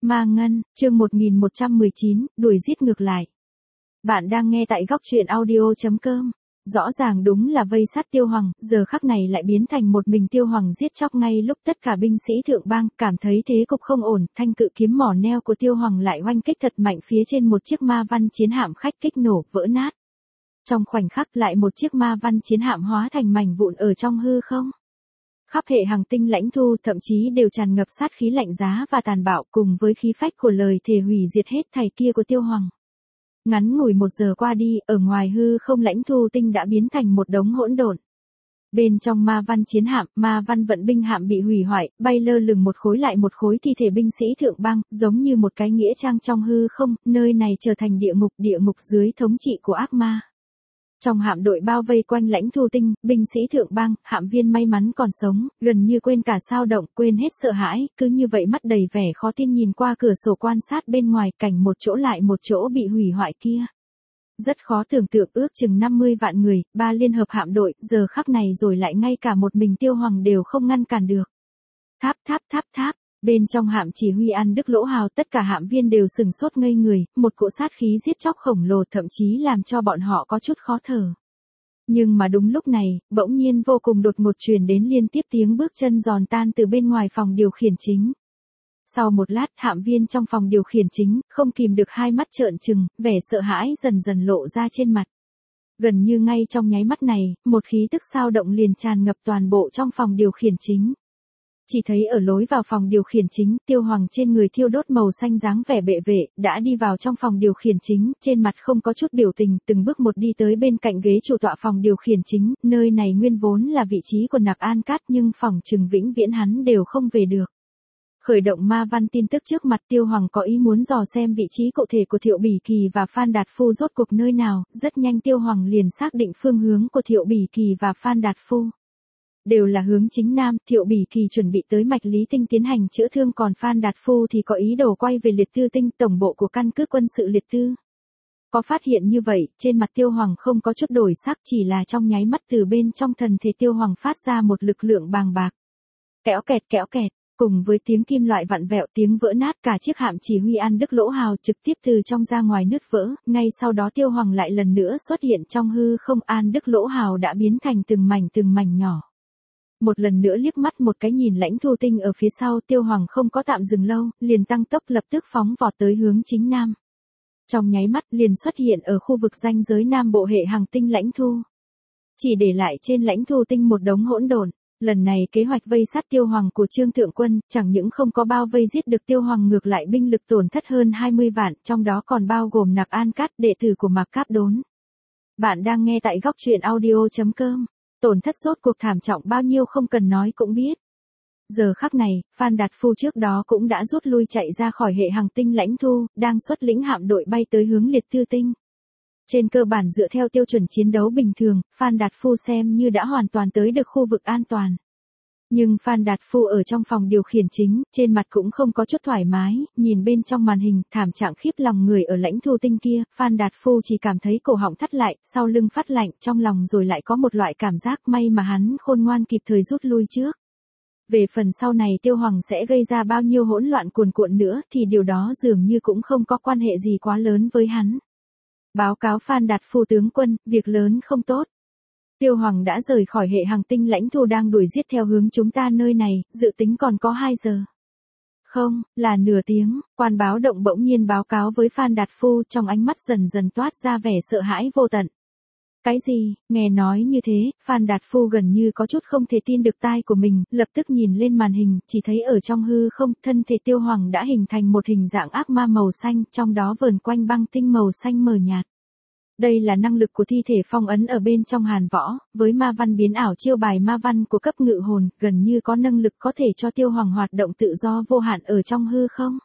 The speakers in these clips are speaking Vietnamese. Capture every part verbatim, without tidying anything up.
Ma Ngân, chương một nghìn một trăm mười chín, đuổi giết ngược lại. Bạn đang nghe tại góc truyện audio chấm com. Rõ ràng đúng là vây sát Tiêu Hoàng, giờ khắc này lại biến thành một mình Tiêu Hoàng giết chóc ngay lúc tất cả binh sĩ thượng bang cảm thấy thế cục không ổn, thanh cự kiếm mỏ neo của Tiêu Hoàng lại oanh kích thật mạnh phía trên một chiếc ma văn chiến hạm khách kích nổ, vỡ nát. Trong khoảnh khắc lại một chiếc ma văn chiến hạm hóa thành mảnh vụn ở trong hư không. Khắp hệ hành tinh lãnh thu thậm chí đều tràn ngập sát khí lạnh giá và tàn bạo cùng với khí phách của lời thề hủy diệt hết thảy kia của Tiêu Hoàng. Ngắn ngủi một giờ qua đi, ở ngoài hư không lãnh thu tinh đã biến thành một đống hỗn độn. Bên trong ma văn chiến hạm, ma văn vận binh hạm bị hủy hoại, bay lơ lửng một khối lại một khối thi thể binh sĩ thượng bang, giống như một cái nghĩa trang trong hư không, nơi này trở thành địa ngục, địa ngục dưới thống trị của ác ma. Trong hạm đội bao vây quanh lãnh thu tinh, binh sĩ thượng bang, hạm viên may mắn còn sống, gần như quên cả sao động, quên hết sợ hãi, cứ như vậy mắt đầy vẻ khó tin nhìn qua cửa sổ quan sát bên ngoài cảnh một chỗ lại một chỗ bị hủy hoại kia. Rất khó tưởng tượng ước chừng năm mươi vạn người, ba liên hợp hạm đội, giờ khắc này rồi lại ngay cả một mình Tiêu Hoàng đều không ngăn cản được. Tháp tháp tháp tháp. Bên trong hạm chỉ huy An Đức Lỗ Hào tất cả hạm viên đều sừng sốt ngây người, một cỗ sát khí giết chóc khổng lồ thậm chí làm cho bọn họ có chút khó thở. Nhưng mà đúng lúc này, bỗng nhiên vô cùng đột ngột truyền đến liên tiếp tiếng bước chân giòn tan từ bên ngoài phòng điều khiển chính. Sau một lát, hạm viên trong phòng điều khiển chính, không kìm được hai mắt trợn trừng, vẻ sợ hãi dần dần lộ ra trên mặt. Gần như ngay trong nháy mắt này, một khí tức sao động liền tràn ngập toàn bộ trong phòng điều khiển chính. Chỉ thấy ở lối vào phòng điều khiển chính, Tiêu Hoàng trên người thiêu đốt màu xanh dáng vẻ bệ vệ, đã đi vào trong phòng điều khiển chính, trên mặt không có chút biểu tình, từng bước một đi tới bên cạnh ghế chủ tọa phòng điều khiển chính, nơi này nguyên vốn là vị trí của Nạp An Cát nhưng phòng trừng vĩnh viễn hắn đều không về được. Khởi động ma văn tin tức trước mặt Tiêu Hoàng có ý muốn dò xem vị trí cụ thể của Thiệu Bỉ Kỳ và Phan Đạt Phu rốt cuộc nơi nào, rất nhanh Tiêu Hoàng liền xác định phương hướng của Thiệu Bỉ Kỳ và Phan Đạt Phu. Đều là hướng chính nam, Thiệu Bỉ Kỳ chuẩn bị tới Mạch Lý Tinh tiến hành chữa thương còn Phan Đạt Phu thì có ý đồ quay về Liệt Tư Tinh, tổng bộ của căn cứ quân sự Liệt Tư. Có phát hiện như vậy, trên mặt Tiêu Hoàng không có chút đổi sắc, chỉ là trong nháy mắt từ bên trong thần thể Tiêu Hoàng phát ra một lực lượng bàng bạc. Kéo kẹt kéo kẹt, cùng với tiếng kim loại vặn vẹo, tiếng vỡ nát, cả chiếc hạm chỉ huy An Đức Lỗ Hào trực tiếp từ trong ra ngoài nứt vỡ, ngay sau đó Tiêu Hoàng lại lần nữa xuất hiện trong hư không, An Đức Lỗ Hào đã biến thành từng mảnh từng mảnh nhỏ. Một lần nữa liếc mắt một cái nhìn lãnh thu tinh ở phía sau, Tiêu Hoàng không có tạm dừng lâu, liền tăng tốc lập tức phóng vọt tới hướng chính nam. Trong nháy mắt liền xuất hiện ở khu vực ranh giới nam bộ hệ hành tinh lãnh thu. Chỉ để lại trên lãnh thu tinh một đống hỗn độn. Lần này kế hoạch vây sát Tiêu Hoàng của Trương Thượng Quân, chẳng những không có bao vây giết được Tiêu Hoàng ngược lại binh lực tổn thất hơn hai mươi vạn, trong đó còn bao gồm Nạp An Cát, đệ tử của Mạc Cáp Đốn. Bạn đang nghe tại góc truyện audio chấm com. Tổn thất rốt cuộc thảm trọng bao nhiêu không cần nói cũng biết. Giờ khắc này, Phan Đạt Phu trước đó cũng đã rút lui chạy ra khỏi hệ hành tinh lãnh thu, đang xuất lĩnh hạm đội bay tới hướng Liệt Tư Tinh. Trên cơ bản dựa theo tiêu chuẩn chiến đấu bình thường, Phan Đạt Phu xem như đã hoàn toàn tới được khu vực an toàn. Nhưng Phan Đạt Phu ở trong phòng điều khiển chính, trên mặt cũng không có chút thoải mái, nhìn bên trong màn hình, thảm trạng khiếp lòng người ở lãnh thu tinh kia, Phan Đạt Phu chỉ cảm thấy cổ họng thắt lại, sau lưng phát lạnh, trong lòng rồi lại có một loại cảm giác may mà hắn khôn ngoan kịp thời rút lui trước. Về phần sau này Tiêu Hoàng sẽ gây ra bao nhiêu hỗn loạn cuồn cuộn nữa thì điều đó dường như cũng không có quan hệ gì quá lớn với hắn. Báo cáo Phan Đạt Phu tướng quân, việc lớn không tốt. Tiêu Hoàng đã rời khỏi hệ hành tinh lãnh thu đang đuổi giết theo hướng chúng ta nơi này, dự tính còn có hai giờ. Không, là nửa tiếng, quan báo động bỗng nhiên báo cáo với Phan Đạt Phu, trong ánh mắt dần dần toát ra vẻ sợ hãi vô tận. Cái gì, nghe nói như thế, Phan Đạt Phu gần như có chút không thể tin được tai của mình, lập tức nhìn lên màn hình, chỉ thấy ở trong hư không, thân thể Tiêu Hoàng đã hình thành một hình dạng ác ma màu xanh, trong đó vờn quanh băng tinh màu xanh mờ nhạt. Đây là năng lực của thi thể phong ấn ở bên trong hàn võ, với ma văn biến ảo chiêu bài ma văn của cấp ngự hồn, gần như có năng lực có thể cho Tiêu Hoàng hoạt động tự do vô hạn ở trong hư không.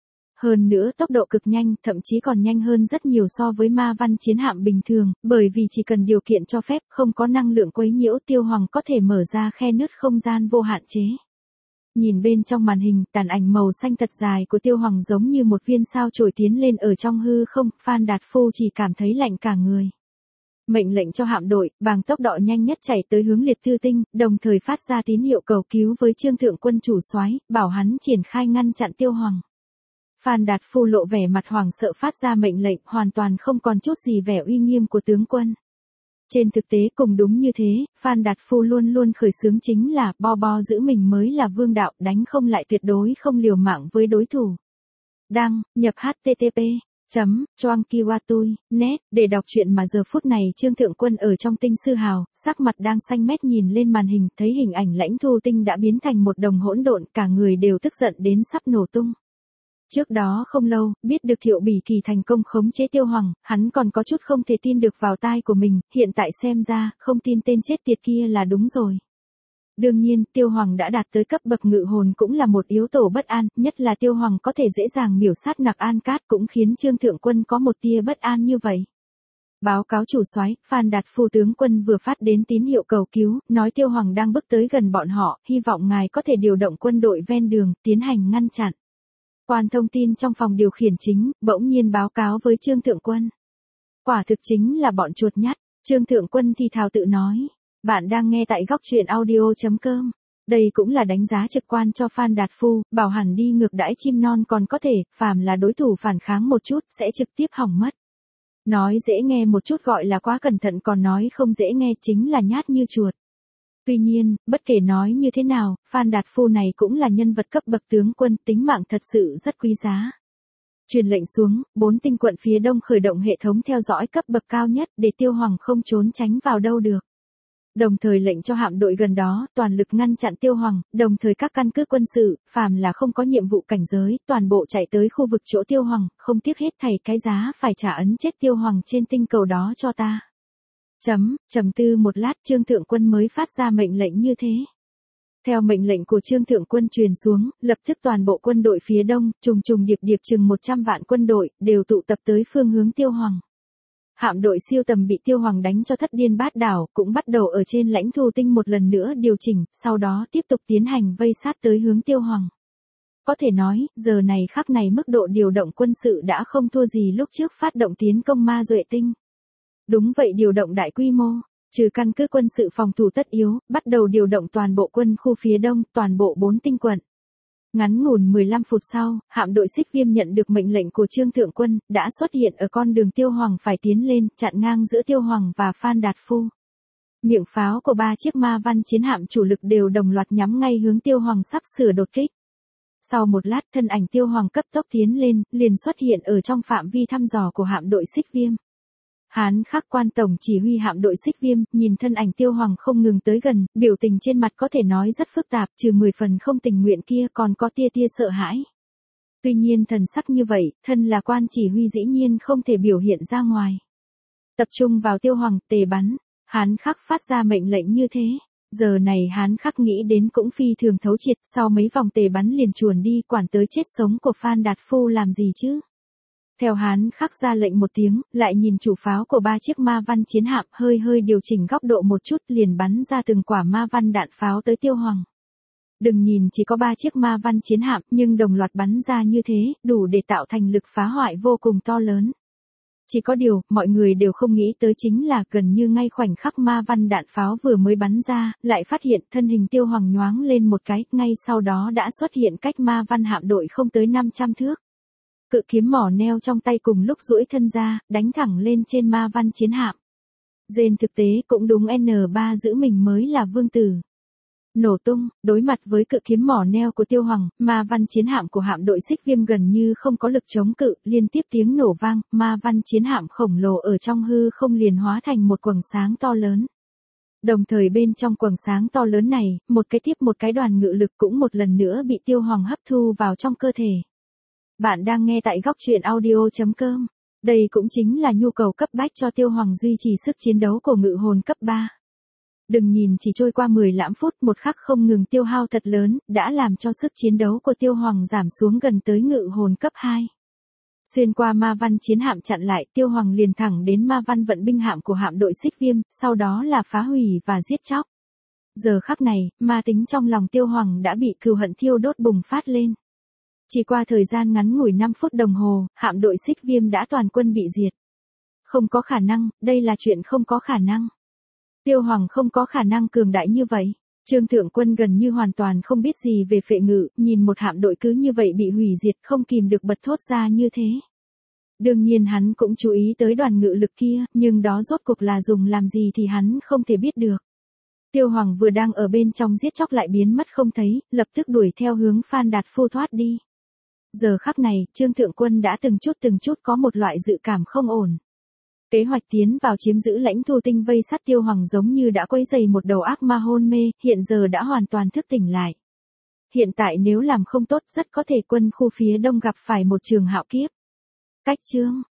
Hơn nữa tốc độ cực nhanh, thậm chí còn nhanh hơn rất nhiều so với ma văn chiến hạm bình thường, bởi vì chỉ cần điều kiện cho phép, không có năng lượng quấy nhiễu, Tiêu Hoàng có thể mở ra khe nứt không gian vô hạn chế. Nhìn bên trong màn hình, tàn ảnh màu xanh thật dài của Tiêu Hoàng giống như một viên sao chổi tiến lên ở trong hư không, Phan Đạt Phu chỉ cảm thấy lạnh cả người. Mệnh lệnh cho hạm đội, bằng tốc độ nhanh nhất chạy tới hướng Liệt Tư Tinh, đồng thời phát ra tín hiệu cầu cứu với Trương Thượng Quân chủ soái, bảo hắn triển khai ngăn chặn Tiêu Hoàng. Phan Đạt Phu lộ vẻ mặt hoảng sợ phát ra mệnh lệnh, hoàn toàn không còn chút gì vẻ uy nghiêm của tướng quân. Trên thực tế cũng đúng như thế, Phan Đạt Phu luôn luôn khởi xướng chính là bo bo giữ mình mới là vương đạo, đánh không lại tuyệt đối không liều mạng với đối thủ. Đăng, nhập H T T P chấm choang kiwatui net để đọc truyện mà giờ phút này Trương Thượng Quân ở trong Tinh Sư Hào, sắc mặt đang xanh mét nhìn lên màn hình, thấy hình ảnh Lãnh Thu Tinh đã biến thành một đồng hỗn độn, cả người đều tức giận đến sắp nổ tung. Trước đó không lâu, biết được Thiệu Bỉ Kỳ thành công khống chế Tiêu Hoàng, hắn còn có chút không thể tin được vào tai của mình, hiện tại xem ra, không tin tên chết tiệt kia là đúng rồi. Đương nhiên, Tiêu Hoàng đã đạt tới cấp bậc ngự hồn cũng là một yếu tố bất an, nhất là Tiêu Hoàng có thể dễ dàng miểu sát Nặc An Cát cũng khiến Trương Thượng Quân có một tia bất an như vậy. Báo cáo chủ soái, Phan Đạt Phu tướng quân vừa phát đến tín hiệu cầu cứu, nói Tiêu Hoàng đang bước tới gần bọn họ, hy vọng ngài có thể điều động quân đội ven đường, tiến hành ngăn chặn. Quan thông tin trong phòng điều khiển chính, bỗng nhiên báo cáo với Trương Thượng Quân. Quả thực chính là bọn chuột nhắt, Trương Thượng Quân thì thào tự nói. Bạn đang nghe tại góc truyện audio chấm com. Đây cũng là đánh giá trực quan cho Phan Đạt Phu, bảo hẳn đi ngược đãi chim non còn có thể, phàm là đối thủ phản kháng một chút, sẽ trực tiếp hỏng mất. Nói dễ nghe một chút gọi là quá cẩn thận, còn nói không dễ nghe chính là nhát như chuột. Tuy nhiên, bất kể nói như thế nào, Phan Đạt Phu này cũng là nhân vật cấp bậc tướng quân, tính mạng thật sự rất quý giá. Truyền lệnh xuống, bốn tinh quận phía đông khởi động hệ thống theo dõi cấp bậc cao nhất để Tiêu Hoàng không trốn tránh vào đâu được. Đồng thời lệnh cho hạm đội gần đó, toàn lực ngăn chặn Tiêu Hoàng, đồng thời các căn cứ quân sự, phàm là không có nhiệm vụ cảnh giới, toàn bộ chạy tới khu vực chỗ Tiêu Hoàng, không tiếc hết thảy cái giá phải trả ấn chết Tiêu Hoàng trên tinh cầu đó cho ta. Chấm, trầm tư một lát Trương Thượng Quân mới phát ra mệnh lệnh như thế. Theo mệnh lệnh của Trương Thượng Quân truyền xuống, lập tức toàn bộ quân đội phía đông, trùng trùng điệp điệp chừng một trăm vạn quân đội, đều tụ tập tới phương hướng Tiêu Hoàng. Hạm đội siêu tầm bị Tiêu Hoàng đánh cho thất điên bát đảo, cũng bắt đầu ở trên Lãnh Thu Tinh một lần nữa điều chỉnh, sau đó tiếp tục tiến hành vây sát tới hướng Tiêu Hoàng. Có thể nói, giờ này khắc này mức độ điều động quân sự đã không thua gì lúc trước phát động tiến công Ma Duệ Tinh. Đúng vậy, điều động đại quy mô, trừ căn cứ quân sự phòng thủ tất yếu, bắt đầu điều động toàn bộ quân khu phía đông, toàn bộ bốn tinh quận. Ngắn ngủn mười lăm phút sau, hạm đội Xích Viêm nhận được mệnh lệnh của Trương Thượng Quân, đã xuất hiện ở con đường Tiêu Hoàng phải tiến lên, chặn ngang giữa Tiêu Hoàng và Phan Đạt Phu. Miệng pháo của ba chiếc ma văn chiến hạm chủ lực đều đồng loạt nhắm ngay hướng Tiêu Hoàng sắp sửa đột kích. Sau một lát, thân ảnh Tiêu Hoàng cấp tốc tiến lên, liền xuất hiện ở trong phạm vi thăm dò của hạm đội Xích Viêm. Hán Khắc Quan tổng chỉ huy hạm đội Xích Viêm, nhìn thân ảnh Tiêu Hoàng không ngừng tới gần, biểu tình trên mặt có thể nói rất phức tạp, trừ mười phần không tình nguyện kia còn có tia tia sợ hãi. Tuy nhiên thần sắc như vậy, thân là quan chỉ huy dĩ nhiên không thể biểu hiện ra ngoài. Tập trung vào Tiêu Hoàng, tề bắn, Hán Khắc phát ra mệnh lệnh như thế. Giờ này Hán Khắc nghĩ đến cũng phi thường thấu triệt, sau mấy vòng tề bắn liền chuồn đi, quản tới chết sống của Phan Đạt Phu làm gì chứ. Theo Hán Khắc ra lệnh một tiếng, lại nhìn chủ pháo của ba chiếc ma văn chiến hạm, hơi hơi điều chỉnh góc độ một chút, liền bắn ra từng quả ma văn đạn pháo tới Tiêu Hoàng. Đừng nhìn chỉ có ba chiếc ma văn chiến hạm, nhưng đồng loạt bắn ra như thế, đủ để tạo thành lực phá hoại vô cùng to lớn. Chỉ có điều, mọi người đều không nghĩ tới chính là gần như ngay khoảnh khắc ma văn đạn pháo vừa mới bắn ra, lại phát hiện thân hình Tiêu Hoàng nhoáng lên một cái, ngay sau đó đã xuất hiện cách ma văn hạm đội không tới năm trăm thước. Cự kiếm mỏ neo trong tay cùng lúc duỗi thân ra, đánh thẳng lên trên ma văn chiến hạm. Trên thực tế cũng đúng N ba giữ mình mới là vương tử. Nổ tung, đối mặt với cự kiếm mỏ neo của Tiêu Hoàng, ma văn chiến hạm của hạm đội Xích Viêm gần như không có lực chống cự, liên tiếp tiếng nổ vang, ma văn chiến hạm khổng lồ ở trong hư không liền hóa thành một quầng sáng to lớn. Đồng thời bên trong quầng sáng to lớn này, một cái tiếp một cái đoàn ngự lực cũng một lần nữa bị Tiêu Hoàng hấp thu vào trong cơ thể. Bạn đang nghe tại góc truyện audio chấm com. Đây cũng chính là nhu cầu cấp bách cho Tiêu Hoàng duy trì sức chiến đấu của ngự hồn cấp ba. Đừng nhìn chỉ trôi qua mười lăm phút, một khắc không ngừng tiêu hao thật lớn, đã làm cho sức chiến đấu của Tiêu Hoàng giảm xuống gần tới ngự hồn cấp hai. Xuyên qua ma văn chiến hạm chặn lại, Tiêu Hoàng liền thẳng đến ma văn vận binh hạm của hạm đội Xích Viêm, sau đó là phá hủy và giết chóc. Giờ khắc này, ma tính trong lòng Tiêu Hoàng đã bị cừu hận thiêu đốt bùng phát lên. Chỉ qua thời gian ngắn ngủi năm phút đồng hồ, hạm đội Xích Viêm đã toàn quân bị diệt. Không có khả năng, đây là chuyện không có khả năng. Tiêu Hoàng không có khả năng cường đại như vậy. Trương Thượng Quân gần như hoàn toàn không biết gì về phệ ngự, nhìn một hạm đội cứ như vậy bị hủy diệt không kìm được bật thốt ra như thế. Đương nhiên hắn cũng chú ý tới đoàn ngự lực kia, nhưng đó rốt cuộc là dùng làm gì thì hắn không thể biết được. Tiêu Hoàng vừa đang ở bên trong giết chóc lại biến mất không thấy, lập tức đuổi theo hướng Phan Đạt Phu thoát đi. Giờ khắc này, Trương Thượng Quân đã từng chút từng chút có một loại dự cảm không ổn. Kế hoạch tiến vào chiếm giữ lãnh Thu Tinh vây sát Tiêu Hoàng giống như đã quấy dày một đầu ác ma hôn mê, hiện giờ đã hoàn toàn thức tỉnh lại. Hiện tại nếu làm không tốt rất có thể quân khu phía đông gặp phải một trường hạo kiếp. Cách chương